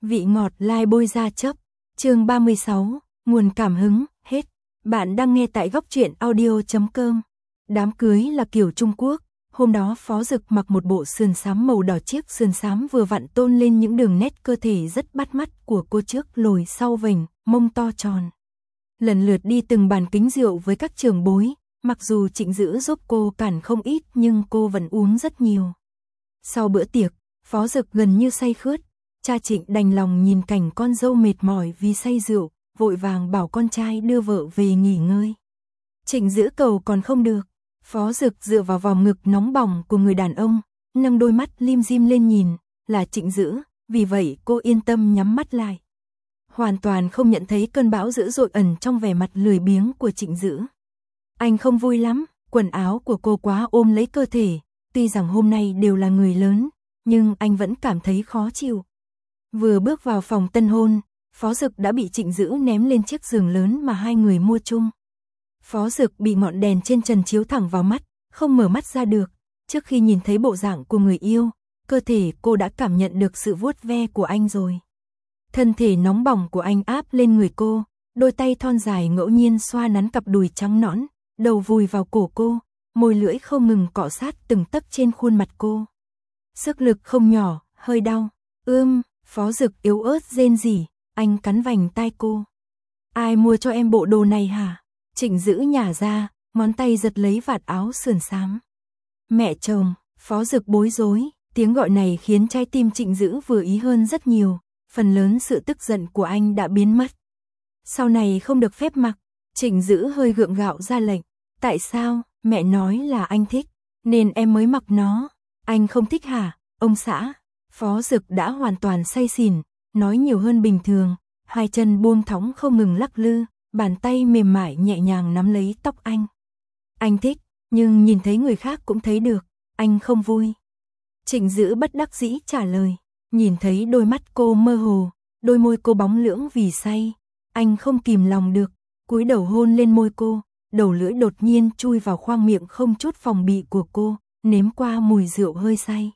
Vị ngọt lai bôi ra chấp. Chương 36, nguồn cảm hứng, hết. Bạn đang nghe tại góc truyện audio.com. Đám cưới là kiểu Trung Quốc, hôm đó Phó Dực mặc một bộ sườn xám màu đỏ, chiếc sườn xám vừa vặn tôn lên những đường nét cơ thể rất bắt mắt của cô, trước lồi sau vành, mông to tròn. Lần lượt đi từng bàn kính rượu với các trưởng bối, mặc dù Trịnh Dữ giúp cô cản không ít nhưng cô vẫn uống rất nhiều. Sau bữa tiệc, Phó Dực gần như say khướt, cha Trịnh đành lòng nhìn cảnh con dâu mệt mỏi vì say rượu, vội vàng bảo con trai đưa vợ về nghỉ ngơi. Trịnh Dữ cầu còn không được, Phó Dực dựa vào vòng ngực nóng bỏng của người đàn ông, nâng đôi mắt lim dim lên nhìn, là Trịnh Dữ, vì vậy cô yên tâm nhắm mắt lại. Hoàn toàn không nhận thấy cơn bão dữ dội ẩn trong vẻ mặt lười biếng của Trịnh Dữ. Anh không vui lắm, quần áo của cô quá ôm lấy cơ thể, tuy rằng hôm nay đều là người lớn, nhưng anh vẫn cảm thấy khó chịu. Vừa bước vào phòng tân hôn, Phó Dực đã bị Trịnh Dữ ném lên chiếc giường lớn mà hai người mua chung. Phó Dực bị ngọn đèn trên trần chiếu thẳng vào mắt, không mở mắt ra được. Trước khi nhìn thấy bộ dạng của người yêu, cơ thể cô đã cảm nhận được sự vuốt ve của anh rồi. Thân thể nóng bỏng của anh áp lên người cô, đôi tay thon dài ngẫu nhiên xoa nắn cặp đùi trắng nõn, đầu vùi vào cổ cô, môi lưỡi không ngừng cọ sát từng tấc trên khuôn mặt cô. Sức lực không nhỏ, hơi đau. Phó Dực yếu ớt rên rỉ, anh cắn vành tai cô. Ai mua cho em bộ đồ này hả? Trịnh Dữ nhả ra, ngón tay giật lấy vạt áo sườn xám. Mẹ chồng, Phó Dực bối rối, tiếng gọi này khiến trái tim Trịnh Dữ vừa ý hơn rất nhiều, phần lớn sự tức giận của anh đã biến mất. Sau này không được phép mặc, Trịnh Dữ hơi gượng gạo ra lệnh. Tại sao? Mẹ nói là anh thích, nên em mới mặc nó. Anh không thích hả, ông xã? Phó Dực đã hoàn toàn say xỉn, nói nhiều hơn bình thường, hai chân buông thõng không ngừng lắc lư, bàn tay mềm mại nhẹ nhàng nắm lấy tóc anh. Anh thích, nhưng nhìn thấy người khác cũng thấy được, anh không vui. Trịnh Dữ bất đắc dĩ trả lời, nhìn thấy đôi mắt cô mơ hồ, đôi môi cô bóng lưỡng vì say, anh không kìm lòng được, cúi đầu hôn lên môi cô, đầu lưỡi đột nhiên chui vào khoang miệng không chút phòng bị của cô, nếm qua mùi rượu hơi say.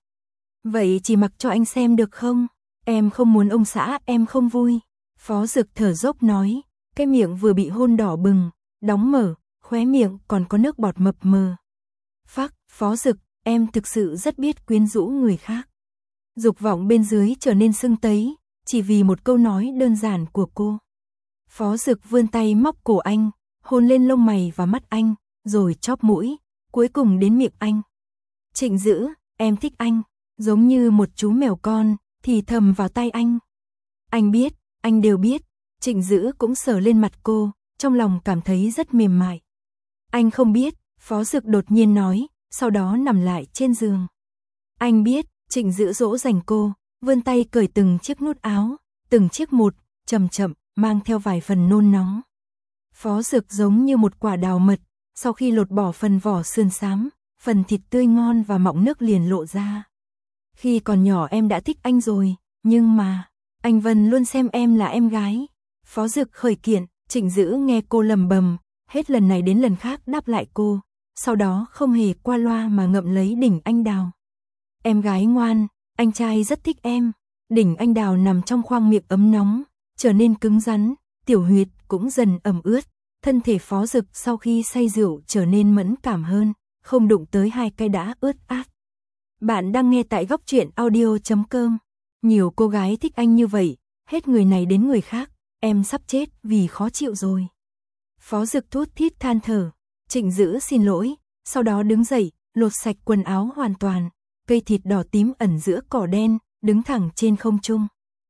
Vậy chỉ mặc cho anh xem được không? Em không muốn ông xã, em không vui. Phó Dực thở dốc nói, cái miệng vừa bị hôn đỏ bừng, đóng mở, khóe miệng còn có nước bọt mập mờ. Phác, Phó Dực, em thực sự rất biết quyến rũ người khác. Dục vọng bên dưới trở nên sưng tấy, chỉ vì một câu nói đơn giản của cô. Phó Dực vươn tay móc cổ anh, hôn lên lông mày và mắt anh, rồi chóp mũi, cuối cùng đến miệng anh. Trịnh Dữ, em thích anh, giống như một chú mèo con, thì thầm vào tai anh. Anh biết, anh đều biết. Trịnh Dữ cũng sờ lên mặt cô, trong lòng cảm thấy rất mềm mại. Anh không biết, Phó Dực đột nhiên nói, sau đó nằm lại trên giường. Anh biết, Trịnh Dữ dỗ dành cô, vươn tay cởi từng chiếc nút áo, từng chiếc một, chậm chậm, mang theo vài phần nôn nóng. Phó Dực giống như một quả đào mật, sau khi lột bỏ phần vỏ sườn xám, phần thịt tươi ngon và mọng nước liền lộ ra. Khi còn nhỏ em đã thích anh rồi, nhưng mà, anh Vân luôn xem em là em gái. Phó Dực khởi kiện, Trịnh Dữ nghe cô lầm bầm, hết lần này đến lần khác đáp lại cô, sau đó không hề qua loa mà ngậm lấy đỉnh anh đào. Em gái ngoan, anh trai rất thích em. Đỉnh anh đào nằm trong khoang miệng ấm nóng, trở nên cứng rắn, tiểu huyệt cũng dần ẩm ướt. Thân thể Phó Dực sau khi say rượu trở nên mẫn cảm hơn, không đụng tới hai cái đã ướt át. Bạn đang nghe tại góc truyện audio.com. Nhiều cô gái thích anh như vậy, hết người này đến người khác, em sắp chết vì khó chịu rồi. Phó Dực thút thít than thở, Trịnh Dữ xin lỗi, sau đó đứng dậy, lột sạch quần áo hoàn toàn, cây thịt đỏ tím ẩn giữa cỏ đen, đứng thẳng trên không trung.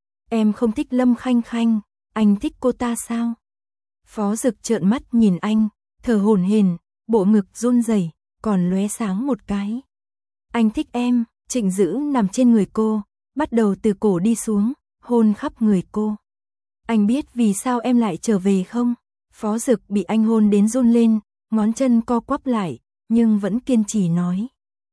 Em không thích Lâm Khanh Khanh, anh thích cô ta sao? Phó Dực trợn mắt nhìn anh, thở hổn hển, bộ ngực run rẩy, còn lóe sáng một cái. Anh thích em. Trịnh Dữ nằm trên người cô, bắt đầu từ cổ đi xuống, hôn khắp người cô. Anh biết vì sao em lại trở về không? Phó Dực bị anh hôn đến run lên, ngón chân co quắp lại, nhưng vẫn kiên trì nói.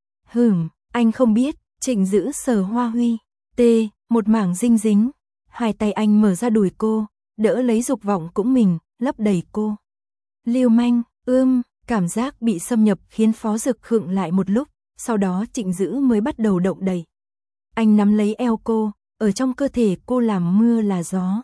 Anh không biết. Trịnh Dữ sờ hoa huy, một mảng dinh dính. Hai tay anh mở ra đùi cô, đỡ lấy dục vọng cũng mình, lấp đầy cô. Lưu manh, cảm giác bị xâm nhập khiến Phó Dực khựng lại một lúc, sau đó Trịnh Dữ mới bắt đầu động đẩy. Anh nắm lấy eo cô, ở trong cơ thể cô làm mưa là gió.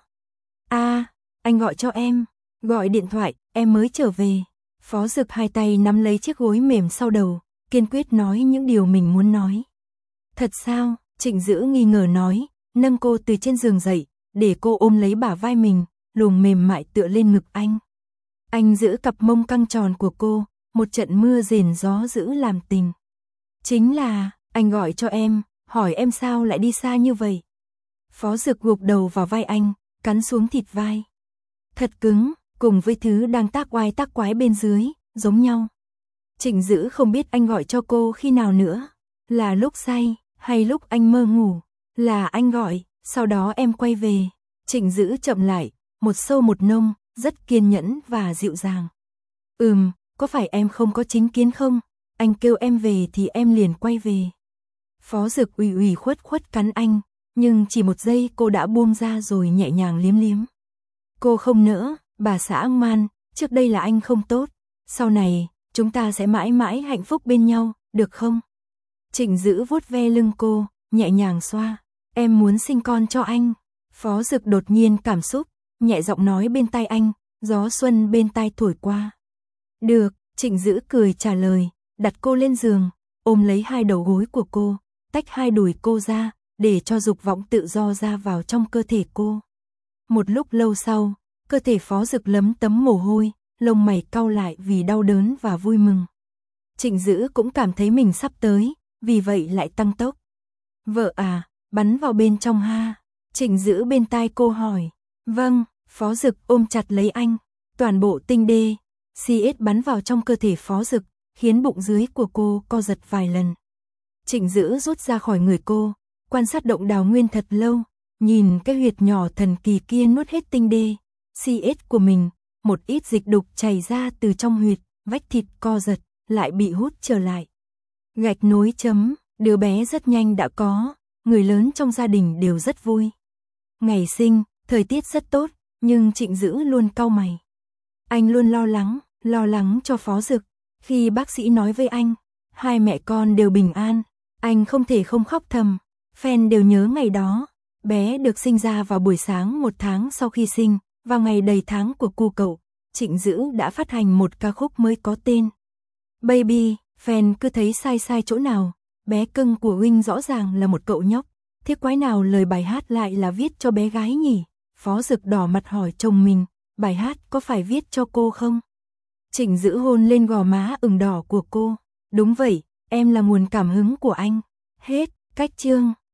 Anh gọi cho em, gọi điện thoại, em mới trở về. Phó Dực hai tay nắm lấy chiếc gối mềm sau đầu, kiên quyết nói những điều mình muốn nói. Thật sao? Trịnh Dữ nghi ngờ nói, nâng cô từ trên giường dậy, để cô ôm lấy bả vai mình, luồng mềm mại tựa lên ngực anh. Anh giữ cặp mông căng tròn của cô, một trận mưa rền gió dữ làm tình. Chính là, anh gọi cho em, hỏi em sao lại đi xa như vậy. Phó Dực gục đầu vào vai anh, cắn xuống thịt vai. Thật cứng, cùng với thứ đang tác oai tác quái bên dưới, giống nhau. Trịnh Dữ không biết anh gọi cho cô khi nào nữa, là lúc say, hay lúc anh mơ ngủ, là anh gọi, sau đó em quay về. Trịnh Dữ chậm lại, một sâu một nông, rất kiên nhẫn và dịu dàng. Có phải em không có chính kiến không? Anh kêu em về thì em liền quay về. Phó Dực ủy ủy khuất cắn anh, nhưng chỉ một giây cô đã buông ra rồi nhẹ nhàng liếm liếm. Cô không nỡ, bà xã man, trước đây là anh không tốt, sau này, chúng ta sẽ mãi mãi hạnh phúc bên nhau, được không? Trịnh Dữ vuốt ve lưng cô, nhẹ nhàng xoa, em muốn sinh con cho anh. Phó Dực đột nhiên cảm xúc, nhẹ giọng nói bên tai anh, gió xuân bên tai thổi qua. Được, Trịnh Dữ cười trả lời, đặt cô lên giường, ôm lấy hai đầu gối của cô, tách hai đùi cô ra, để cho dục vọng tự do ra vào trong cơ thể cô. Một lúc lâu sau, cơ thể Phó Dực lấm tấm mồ hôi, lông mày cau lại vì đau đớn và vui mừng. Trịnh Dữ cũng cảm thấy mình sắp tới, vì vậy lại tăng tốc. Vợ à, bắn vào bên trong ha. Trịnh Dữ bên tai cô hỏi. Vâng, Phó Dực ôm chặt lấy anh, toàn bộ tinh đê, CS bắn vào trong cơ thể Phó Dực, khiến bụng dưới của cô co giật vài lần. Trịnh Dữ rút ra khỏi người cô, quan sát động đào nguyên thật lâu, nhìn cái huyệt nhỏ thần kỳ kia nuốt hết tinh đê, CS của mình, một ít dịch đục chảy ra từ trong huyệt, vách thịt co giật, lại bị hút trở lại. Gạch nối chấm, đứa bé rất nhanh đã có, người lớn trong gia đình đều rất vui. Ngày sinh, thời tiết rất tốt, nhưng Trịnh Dữ luôn cau mày. Anh luôn lo lắng cho Phó Dực. Khi bác sĩ nói với anh, hai mẹ con đều bình an, anh không thể không khóc thầm. Fan đều nhớ ngày đó, bé được sinh ra vào buổi sáng 1 tháng sau khi sinh, vào ngày đầy tháng của cu cậu, Trịnh Dữ đã phát hành một ca khúc mới có tên Baby. Fan cứ thấy sai chỗ nào, bé cưng của Huynh rõ ràng là một cậu nhóc, thế quái nào lời bài hát lại là viết cho bé gái nhỉ? Phó Dực đỏ mặt hỏi chồng mình, bài hát có phải viết cho cô không? Trịnh Dữ hôn lên gò má ửng đỏ của cô, đúng vậy, em là nguồn cảm hứng của anh. Hết, cách chương.